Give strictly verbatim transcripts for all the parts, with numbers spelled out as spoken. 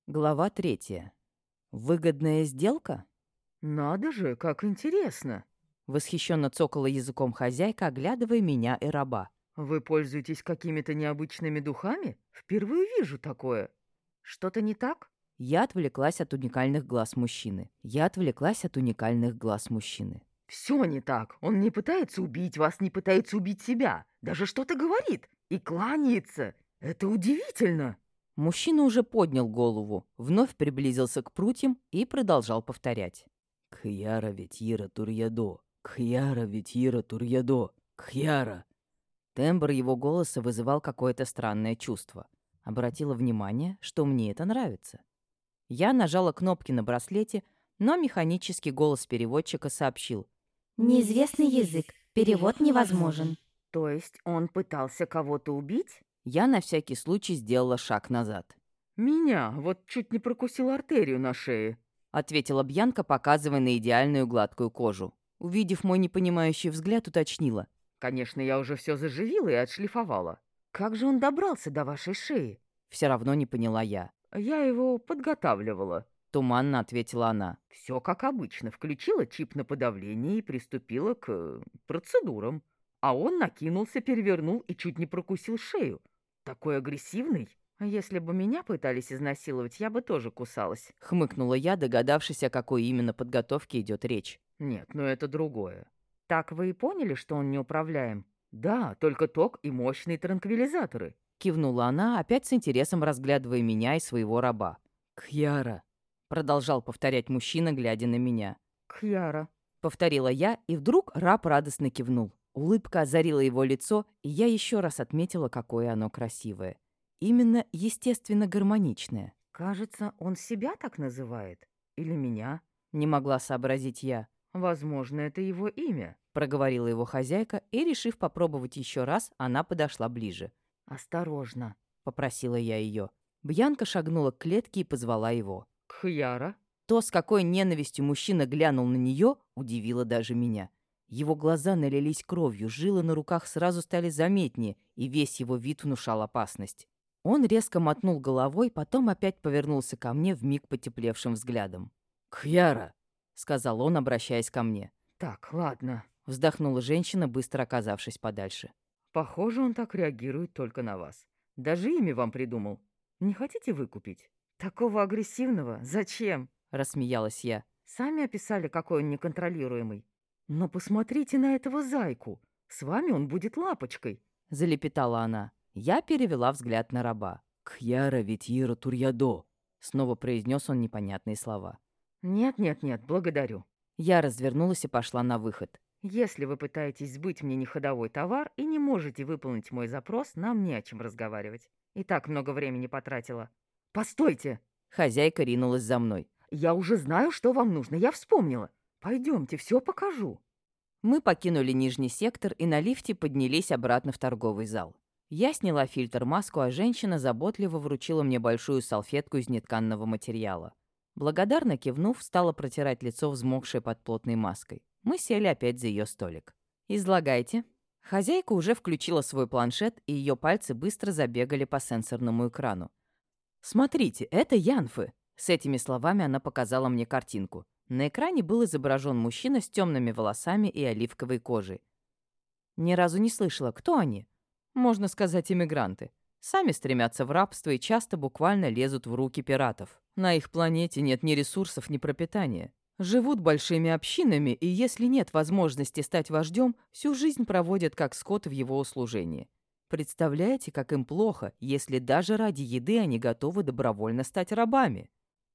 Глава третья. Выгодная сделка? «Надо же, как интересно! Восхищенно цокала языком хозяйка, оглядывая меня и раба. Вы пользуетесь какими-то необычными духами? Впервые вижу такое. Что-то не так?» Я отвлеклась от уникальных глаз мужчины. Я отвлеклась от уникальных глаз мужчины. «Все не так. Он не пытается убить вас, не пытается убить себя. Даже что-то говорит и кланяется. Это удивительно!» Мужчина уже поднял голову, вновь приблизился к прутьям и продолжал повторять. «Кхьяра ветьира турьядо, кхьяра ветьира турьядо, кхьяра». Тембр его голоса вызывал какое-то странное чувство. Обратила внимание, что мне это нравится. Я нажала кнопки на браслете, но механический голос переводчика сообщил. Неизвестный язык. Перевод невозможен. «То есть он пытался кого-то убить?» Я на всякий случай сделала шаг назад. «Меня вот чуть не прокусил артерию на шее». Ответила Бьянка, показывая на идеальную гладкую кожу. Увидев мой непонимающий взгляд, уточнила. «Конечно, я уже все заживила и отшлифовала. Как же он добрался до вашей шеи?» Все равно не поняла я. «Я его подготавливала». Туманно ответила она. Все как обычно. Включила чип на подавление и приступила к э, процедурам. А он накинулся, перевернул и чуть не прокусил шею. Такой агрессивный. А если бы меня пытались изнасиловать, я бы тоже кусалась. Хмыкнула я, догадавшись, о какой именно подготовке идет речь. Нет, ну это другое. Так вы и поняли, что он неуправляем? Да, только ток и мощные транквилизаторы. Кивнула она, опять с интересом разглядывая меня и своего раба. «Кьяра», — продолжал повторять мужчина, глядя на меня. Кьяра. Повторила я, и вдруг раб радостно кивнул. Улыбка озарила его лицо, и я еще раз отметила, какое оно красивое. Именно естественно гармоничное. Кажется, он себя так называет. Или меня. Не могла сообразить я. Возможно, это его имя. Проговорила его хозяйка, и, решив попробовать еще раз, она подошла ближе. «Осторожно». Попросила я ее. Бьянка шагнула к клетке и позвала его. Кьяра. То, с какой ненавистью мужчина глянул на нее, удивило даже меня. Его глаза налились кровью, жилы на руках сразу стали заметнее, и весь его вид внушал опасность. Он резко мотнул головой, потом опять повернулся ко мне вмиг потеплевшим взглядом. «Кьяра!» — сказал он, обращаясь ко мне. Так, ладно. Вздохнула женщина, быстро оказавшись подальше. Похоже, он так реагирует только на вас. Даже имя вам придумал. Не хотите выкупить? Такого агрессивного? Зачем? Рассмеялась я. Сами описали, какой он неконтролируемый. Но посмотрите на этого зайку. С вами он будет лапочкой. Залепетала она. Я перевела взгляд на раба. «Кьяра ветьира турьядо», — снова произнес он непонятные слова. Нет-нет-нет, благодарю. Я развернулась и пошла на выход. Если вы пытаетесь сбыть мне неходовой товар и не можете выполнить мой запрос, нам не о чем разговаривать. И так много времени потратила. Постойте! Хозяйка ринулась за мной. Я уже знаю, что вам нужно, я вспомнила. Пойдемте, все покажу. Мы покинули нижний сектор и на лифте поднялись обратно в торговый зал. Я сняла фильтр-маску, а женщина заботливо вручила мне большую салфетку из нетканного материала. Благодарно кивнув, стала протирать лицо, взмокшее под плотной маской. Мы сели опять за ее столик. «Излагайте». Хозяйка уже включила свой планшет, и ее пальцы быстро забегали по сенсорному экрану. «Смотрите, это янфы!» С этими словами она показала мне картинку. На экране был изображен мужчина с темными волосами и оливковой кожей. Ни разу не слышала, кто они. Можно сказать, иммигранты. Сами стремятся в рабство и часто буквально лезут в руки пиратов. На их планете нет ни ресурсов, ни пропитания. Живут большими общинами, и если нет возможности стать вождем, всю жизнь проводят как скот в его услужении. Представляете, как им плохо, если даже ради еды они готовы добровольно стать рабами?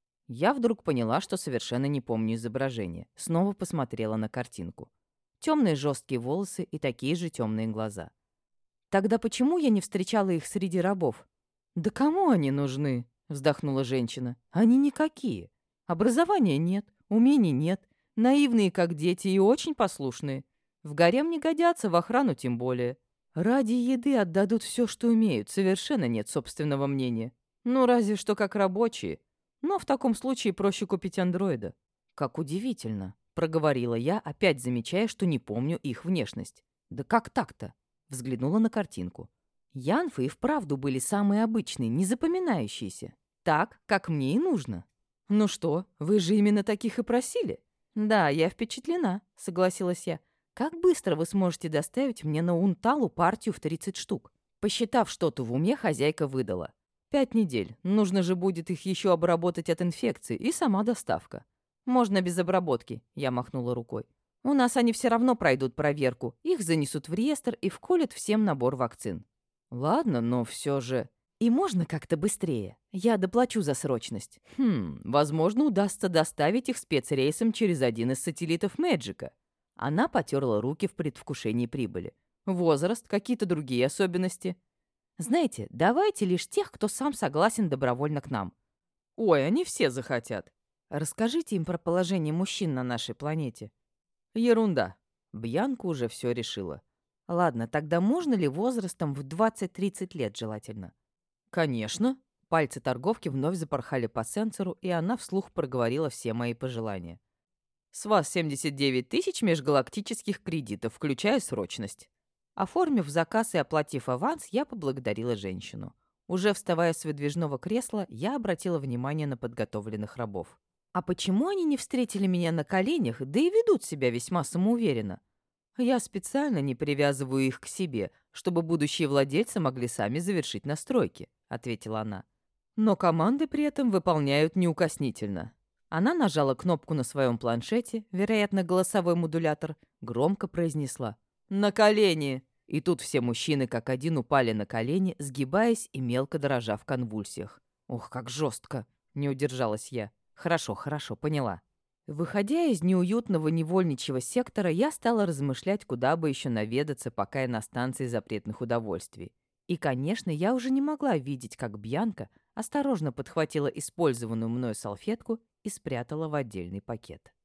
Я вдруг поняла, что совершенно не помню изображение. Снова посмотрела на картинку. Темные жесткие волосы и такие же темные глаза. Тогда почему я не встречала их среди рабов? «Да кому они нужны?» — вздохнула женщина. «Они никакие. Образования нет, умений нет, наивные, как дети, и очень послушные. В гарем не годятся, в охрану тем более. Ради еды отдадут все, что умеют, совершенно нет собственного мнения. Ну, разве что как рабочие. Но в таком случае проще купить андроида». «Как удивительно», — проговорила я, опять замечая, что не помню их внешность. «Да как так-то?» — взглянула на картинку. Янфы и вправду были самые обычные, незапоминающиеся. Так, как мне и нужно. Ну что, вы же именно таких и просили? Да, я впечатлена, согласилась я. Как быстро вы сможете доставить мне на Унталу партию в тридцать штук? Посчитав что-то в уме, хозяйка выдала. Пять недель. Нужно же будет их еще обработать от инфекции и сама доставка. Можно без обработки, я махнула рукой. У нас они все равно пройдут проверку. Их занесут в реестр и вколят всем набор вакцин. Ладно, но все же... И можно как-то быстрее. Я доплачу за срочность. Хм, возможно, удастся доставить их спецрейсом через один из сателлитов Мэджика. Она потерла руки в предвкушении прибыли. Возраст, какие-то другие особенности. Знаете, давайте лишь тех, кто сам согласен добровольно к нам. Ой, они все захотят. Расскажите им про положение мужчин на нашей планете. Ерунда. Бьянка уже все решила. Ладно, тогда можно ли возрастом в двадцать-тридцать лет желательно? Конечно. Пальцы торговки вновь запорхали по сенсору, и она вслух проговорила все мои пожелания. С вас семьдесят девять тысяч межгалактических кредитов, включая срочность. Оформив заказ и оплатив аванс, я поблагодарила женщину. Уже вставая с выдвижного кресла, я обратила внимание на подготовленных рабов. А почему они не встретили меня на коленях, да и ведут себя весьма самоуверенно? Я специально не привязываю их к себе, чтобы будущие владельцы могли сами завершить настройки, ответила она. Но команды при этом выполняют неукоснительно. Она нажала кнопку на своем планшете, вероятно, голосовой модулятор, громко произнесла «На колени!» И тут все мужчины как один упали на колени, сгибаясь и мелко дрожа в конвульсиях. «Ох, как жестко!» — не удержалась я. «Хорошо, хорошо, поняла». Выходя из неуютного невольничьего сектора, я стала размышлять, куда бы еще наведаться, пока я на станции запретных удовольствий. И, конечно, я уже не могла видеть, как Бьянка осторожно подхватила использованную мною салфетку и спрятала в отдельный пакет.